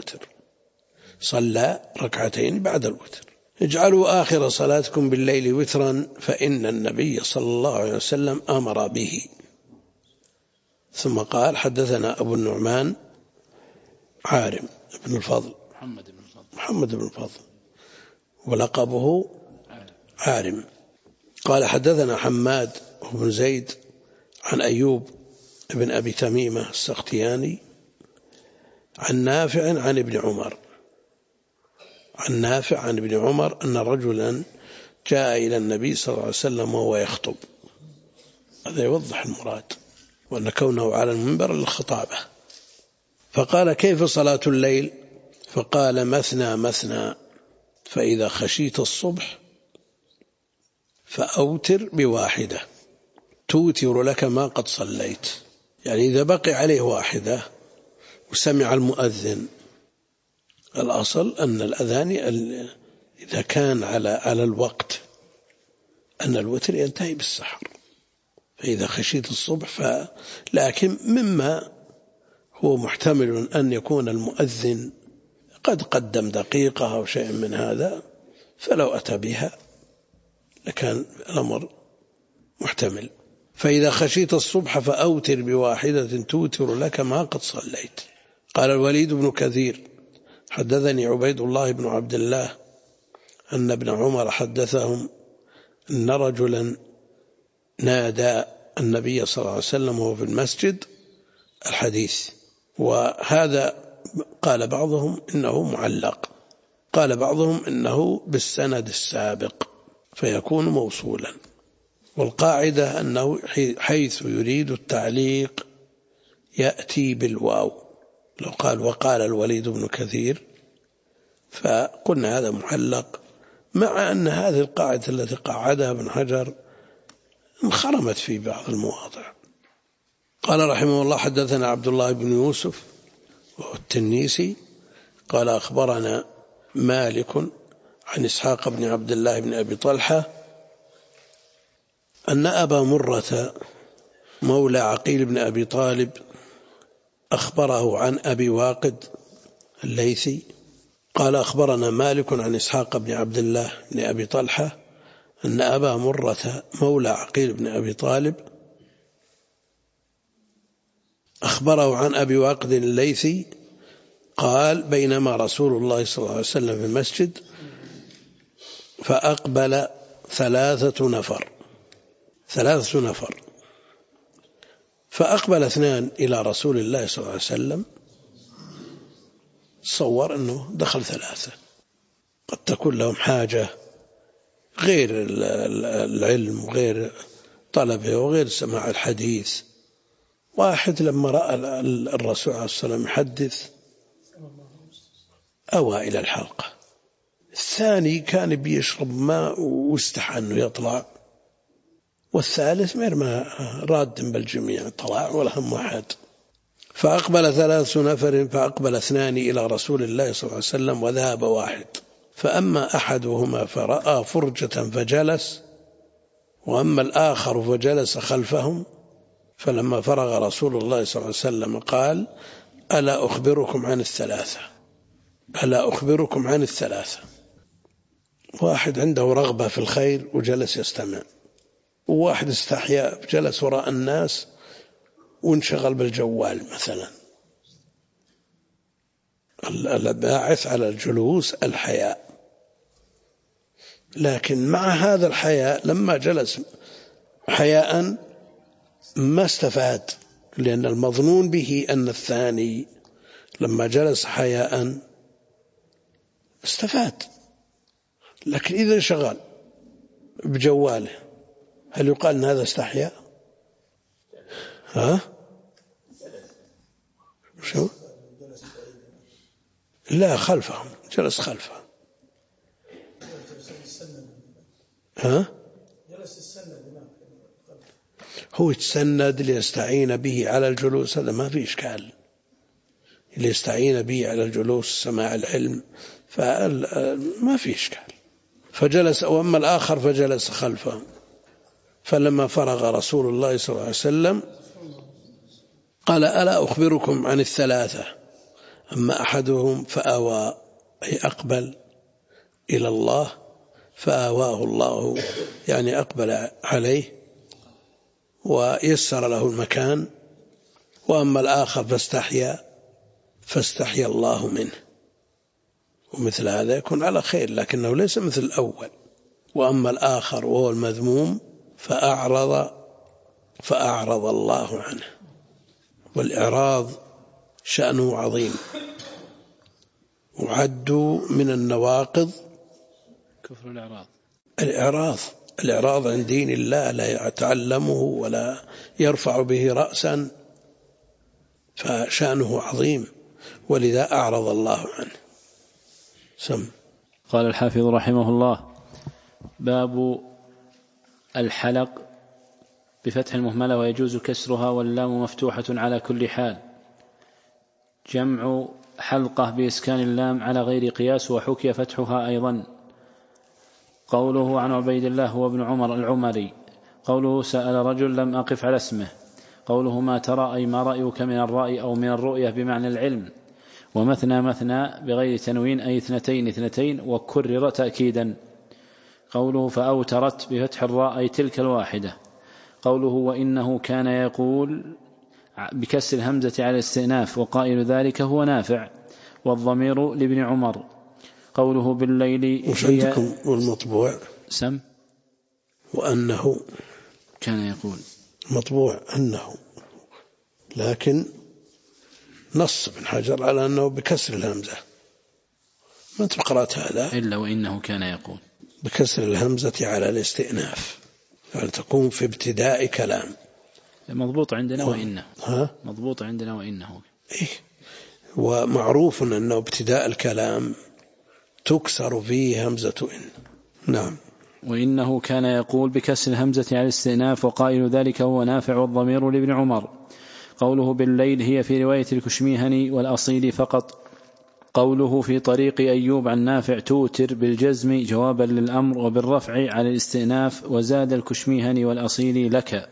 Speaker 1: بعد الوتر. اجعلوا آخر صلاتكم بالليل وترا فإن النبي صلى الله عليه وسلم أمر به. ثم قال حدثنا أبو النعمان عارم بن الفضل محمد بن الفضل ولقبه عارم. قال حدثنا حماد بن زيد عن أيوب بن أبي تميمة السختياني عن نافع عن ابن عمر أن رجلا جاء إلى النبي صلى الله عليه وسلم وهو يخطب. هذا يوضح المراد، وأن كونه على المنبر للخطابة. فقال كيف صلاة الليل؟ فقال مثنى، فإذا خشيت الصبح فأوتر ب1 توتر لك ما قد صليت. يعني إذا بقي عليه 1 وسمع المؤذن، الأصل أن الأذان إذا كان على الوقت أن الوتر ينتهي بالسحر. فإذا خشيت الصبح لكن مما هو محتمل أن يكون المؤذن قد قدم دقيقة أو شيء من هذا، فلو أتى بها لكان الأمر محتمل. فإذا خشيت الصبح فأوتر بواحدة توتر لك ما قد صليت. قال الوليد بن كثير حدثني عبيد الله بن عبد الله أن ابن عمر حدثهم أن رجلا نادى النبي صلى الله عليه وسلم وهو في المسجد الحديث. وهذا قال بعضهم إنه معلق، قال بعضهم إنه بالسند السابق فيكون موصولا. والقاعدة أنه حيث يريد التعليق يأتي بالواو. لو قال وقال الوليد بن كثير فقلنا هذا معلق، مع أن هذه القاعدة التي قاعدها ابن حجر انخرمت في بعض المواضع. قال رحمه الله حدثنا عبد الله بن يوسف وهو التنيسي قال أخبرنا مالك عن إسحاق بن عبد الله بن أبي طلحة أن أبا مرة مولى عقيل بن أبي طالب أخبره عن أبي واقد الليثي قال أخبرنا مالك عن إسحاق بن عبد الله بن أبي طلحة أن أبا مرة مولى عقيل بن أبي طالب أخبره عن أبي واقد الليثي قال بينما رسول الله صلى الله عليه وسلم في المسجد فأقبل ثلاثة نفر فأقبل 2 إلى رسول الله صلى الله عليه وسلم، صور أنه دخل 3 قد تكون لهم حاجة غير العلم وغير طلبه وغير سماع الحديث. واحد لما رأى الرسول عليه الصلاة والسلام يحدث أوى إلى الحلقة، الثاني كان بيشرب ماء واستحى أنه يطلع، والثالث ما راد بالجميع طلع ولا هم واحد. فأقبل 3 نفر فأقبل 2 إلى رسول الله صلى الله عليه وسلم وذهب واحد. فأما أحدهما فرأى فرجة فجلس، وأما الآخر فجلس خلفهم. فلما فرغ رسول الله صلى الله عليه وسلم قال ألا أخبركم عن الثلاثة. واحد عنده رغبة في الخير وجلس يستمع، وواحد استحياء جلس وراء الناس وانشغل بالجوال مثلا. الباعث على الجلوس الحياء، لكن مع هذا الحياء لما جلس حياء ما استفاد، لأن المظنون به أن الثاني لما جلس حياء استفاد. لكن إذا انشغل بجواله هل يقال أن هذا استحياء؟ شو؟ لا، خلفهم، جلس خلفهم. هو يتسند ليستعين به على الجلوس، هذا ما في إشكال، ليستعين به على الجلوس سماع العلم فما في إشكال. فجلس، وأما الآخر فجلس خلفه. فلما فرغ رسول الله صلى الله عليه وسلم قال ألا أخبركم عن الثلاثة. أما أحدهم فآوى، أي أقبل إلى الله فآواه الله، يعني أقبل عليه ويسر له المكان. وأما الآخر فاستحيا الله منه. ومثل هذا يكون على خير، لكنه ليس مثل الأول. وأما الآخر وهو المذموم فأعرض الله عنه. والإعراض شأنه عظيم، وعدوا من النواقض
Speaker 6: كفر
Speaker 1: الإعراض عن دين الله، لا يتعلمه ولا يرفع به رأسا، فشأنه عظيم، ولذا أعرض الله عنه.
Speaker 2: قال الحافظ رحمه الله: باب الحلق بفتح المهملة ويجوز كسرها واللام مفتوحة على كل حال. جمع حلقة بإسكان اللام على غير قياس، وحكي فتحها أيضا. قوله عن عبيد الله هو ابن عمر العمري. قوله سأل رجل لم أقف على اسمه. قوله ما ترى أي ما رأيك من الرأي أو من الرؤية بمعنى العلم. ومثنى مثنى بغير تنوين أي 2 2 وكرر تأكيدا. قوله فأوترت بفتح الراء أي تلك الواحدة. قوله وإنه كان يقول بكسر الهمزة على الاستئناف وقائل ذلك هو نافع والضمير لابن عمر. قوله بالليل
Speaker 1: وش عندكم والمطبوع
Speaker 2: سم
Speaker 1: وأنه
Speaker 2: كان يقول
Speaker 1: مطبوع أنه، لكن نص ابن حجر على أنه بكسر الهمزة. ما أنت قرأت هذا
Speaker 2: إلا وإنه كان يقول
Speaker 1: بكسر الهمزة على الاستئناف، يعني تكون في ابتداء كلام.
Speaker 2: مضبوط عندنا وإنه
Speaker 1: مضبوط
Speaker 2: عندنا وإنه
Speaker 1: إيه؟ ومعروف أنه ابتداء الكلام تكسر فيه همزة إن. نعم.
Speaker 2: وإنه كان يقول بكسر الهمزة على الاستئناف وقائل ذلك هو نافع والضمير لابن عمر. قوله بالليل هي في رواية الكشميهني والأصيل فقط. قوله في طريق أيوب عن نافع توتر بالجزم جوابا للأمر وبالرفع على الاستئناف وزاد الكشميهني والأصيل لك.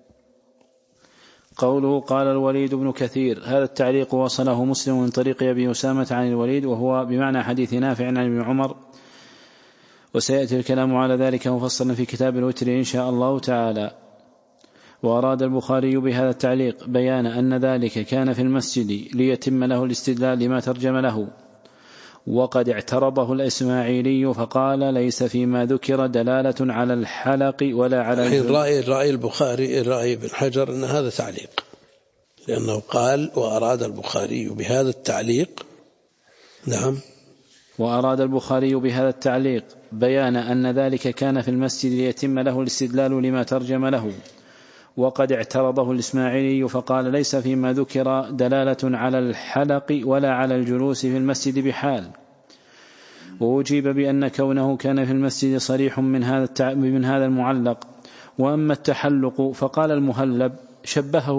Speaker 2: قوله قال الوليد بن كثير هذا التعليق وصله مسلم من طريق أبي أسامة عن الوليد وهو بمعنى حديث نافع عن ابن عمر، وسيأتي الكلام على ذلك مفصلا في كتاب الوتر إن شاء الله تعالى. وأراد البخاري بهذا التعليق بيان أن ذلك كان في المسجد ليتم له الاستدلال لما ترجم له، وقد اعترضه الإسماعيلي فقال ليس فيما ذكر دلالة على الحلق ولا على
Speaker 1: رأي البخاري رأي ابن حجر أن هذا تعليق، لأنه قال وأراد البخاري بهذا التعليق. نعم.
Speaker 2: وأراد البخاري بهذا التعليق بيان أن ذلك كان في المسجد ليتم له الاستدلال لما ترجم له، وقد اعترضه الإسماعيلي فقال ليس فيما ذكر دلالة على الحلق ولا على الجلوس في المسجد بحال. وأجيب بأن كونه كان في المسجد صريح من هذا المعلق. وأما التحلق فقال المهلب شبه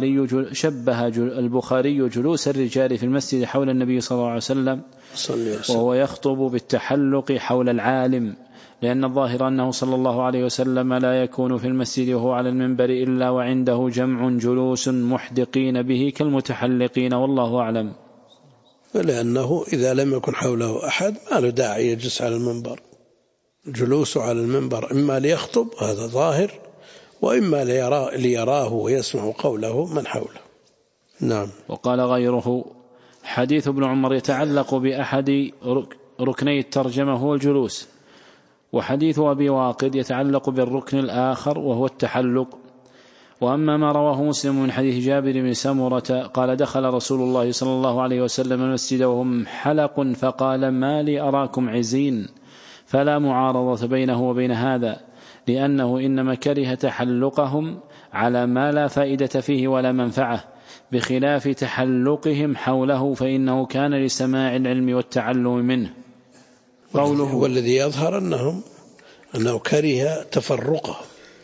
Speaker 2: البخاري جلوس الرجال في المسجد حول النبي صلى الله عليه وسلم وهو يخطب بالتحلق حول العالم، لأن الظاهر أنه صلى الله عليه وسلم لا يكون في المسجد وهو على المنبر إلا وعنده جمع جلوس محدقين به كالمتحلقين، والله أعلم.
Speaker 1: لأنه إذا لم يكن حوله أحد ما له داعي يجلس على المنبر. جلوسه على المنبر إما ليخطب هذا ظاهر، وإما ليراه ويسمع قوله من حوله. نعم.
Speaker 2: وقال غيره حديث ابن عمر يتعلق بأحد ركني الترجمة هو الجلوس، وحديث أبي واقد يتعلق بالركن الآخر وهو التحلق. وأما ما رواه مسلم من حديث جابر بن سمرة قال دخل رسول الله صلى الله عليه وسلم المسجد وهم حلق فقال ما لي أراكم عزين، فلا معارضة بينه وبين هذا، لأنه إنما كره تحلقهم على ما لا فائدة فيه ولا منفعة، بخلاف تحلقهم حوله فإنه كان لسماع العلم والتعلم منه. قوله
Speaker 1: والذي يظهر أنه كره تفرقه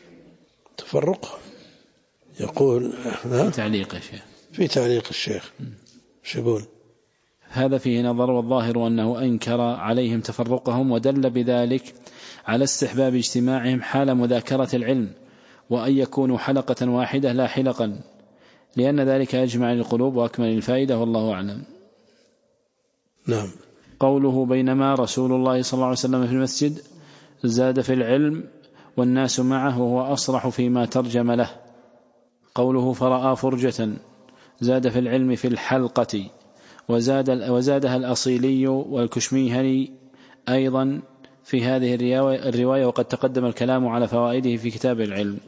Speaker 1: يقول في تعليق الشيخ شو يقول؟
Speaker 2: هذا فيه نظر، والظاهر أنه أنكر عليهم تفرقهم، ودل بذلك على استحباب اجتماعهم حال مذاكرة العلم، وأن يكونوا حلقة واحدة لا حلقا، لأن ذلك أجمع القلوب وأكمل الفائدة، والله أعلم.
Speaker 1: نعم.
Speaker 2: قوله بينما رسول الله صلى الله عليه وسلم في المسجد زاد في العلم والناس معه وهو أصرح فيما ترجم له. قوله فرأى فرجة زاد في العلم في الحلقة، وزادها الأصيلي والكشميهني أيضا في هذه الرواية، وقد تقدم الكلام على فوائده في كتاب العلم.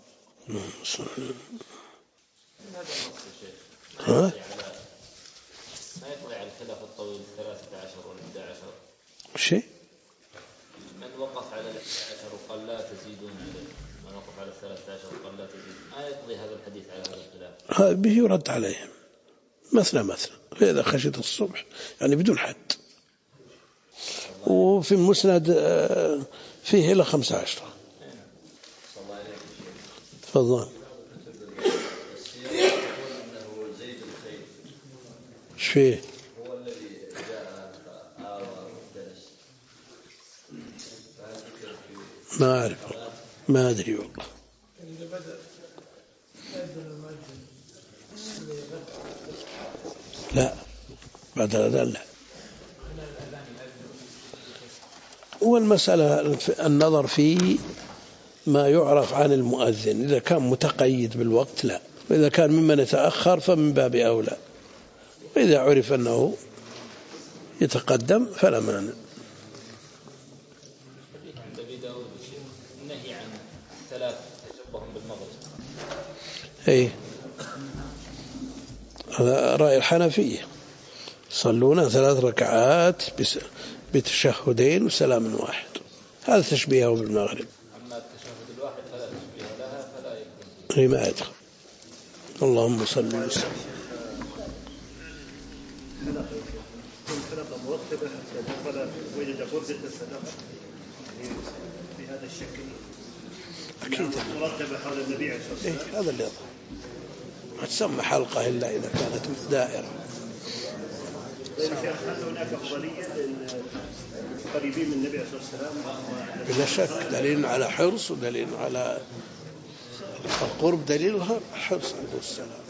Speaker 1: ها؟
Speaker 3: ما يطلع الخلاف الطويل 13 و 11
Speaker 1: شيء؟
Speaker 3: من وقف على 11 وقال لا تزيدون عليه، من وقف على 13 وقال لا تزيدون، ما يقضي هذا الحديث على هذا الخلاف.
Speaker 1: هذا به يرد عليهم مثلا فإذا خشيت الصبح يعني بدون حد. وفي المسند فيه إلى 15. تفضل. ايش فيه؟
Speaker 7: هو الذي جاء فآوى وجلس.
Speaker 1: ما أعرف، ما أدري والله. لا بعد الأذان لا. والمسألة النظر في ما يعرف عن المؤذن، إذا كان متقيد بالوقت لا، وإذا كان ممن يتأخر فمن باب أولى، وإذا عرف أنه يتقدم فلا مانع.
Speaker 3: النهي عن 3 تشبههم بالمغرب.
Speaker 1: أي هذا رأي الحنفية، يصلون 3 ركعات بتشهدين وسلام واحد، هذا تشبيهه بالمغرب.
Speaker 3: أما التشهد الواحد فلا تشبيه لها فلا يكون
Speaker 1: ما يدخل. اللهم صل وسلم.
Speaker 8: الحلقة مرتبة حتى دخل وجد غرزة الصدقة بهذا الشكل
Speaker 1: أكيد
Speaker 8: مرتبة حول النبي عليه الصلاة والسلام.
Speaker 1: هذا اللي يظهر، ما تسمى حلقة إلا إذا كانت دائرة.
Speaker 8: هل هناك أفضلية للقريبين من النبي عليه الصلاة والسلام؟
Speaker 1: بلا شك دليل على حرص، ودليل على القرب، دليلها حرص عليه السلام.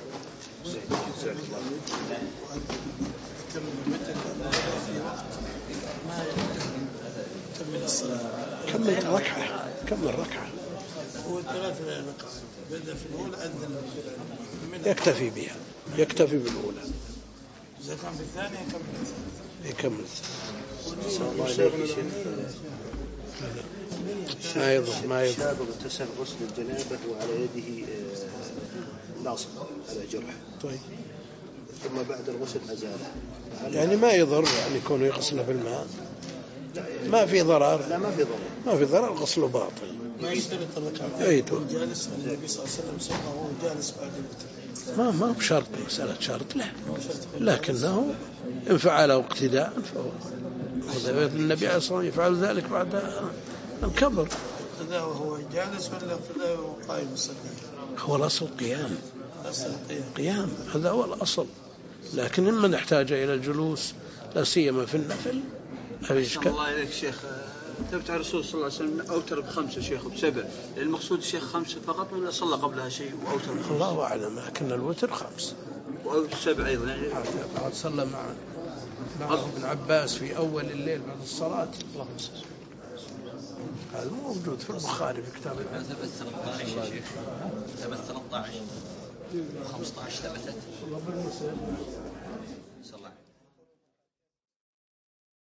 Speaker 1: كمل ركعة
Speaker 9: هو 3 ركعات بدأ في الأولى أذن
Speaker 1: يكتفي بالأولى.
Speaker 9: إذا كان في الثانية
Speaker 1: يكمل. ما يضر.
Speaker 8: شاب اغتسل غسل الجنابة وعلى يده ناصب على جرح.
Speaker 1: طيب.
Speaker 8: ثم بعد الغسل أزاله.
Speaker 1: يعني ما يضر يعني يكون يغسل بالماء. ما في ضرر.
Speaker 8: لا ما في ضرر
Speaker 1: غسله باطل.
Speaker 9: ما يشترط الركعتين.
Speaker 1: أيوة.
Speaker 9: جالس النبي صلى الله عليه وسلم سنة وهو جالس بعد الوتر.
Speaker 1: ما بشرط مسألة شرط له، لكنه إن فعله اقتداء فهو النبي عليه الصلاة والسلام يفعل ذلك بعد الكبر.
Speaker 9: اقتداء وهو جالس ولا اقتداء وهو قائم يصلي؟
Speaker 1: هو الأصل قيام، هذا هو الأصل، لكن إما نحتاج إلى الجلوس لا سيما في النفل.
Speaker 10: الله عليك شيخ، ثبت على الرسول صلى الله عليه وسلم أوتر ب5 شيخ ب7، المقصود الشيخ 5 فقط ولا صلى قبلها شيء وأوتر ب5؟
Speaker 1: الله أعلم، لكن الوتر 5
Speaker 10: و7 أيضا يعني.
Speaker 1: بعد صلى مع ابن عباس في أول الليل بعد الصلاة. اللهم صل. هذا موجود في البخاري في كتاب
Speaker 11: ثبت 13 يا شيخ، ثبت 13 و15 ثبتت.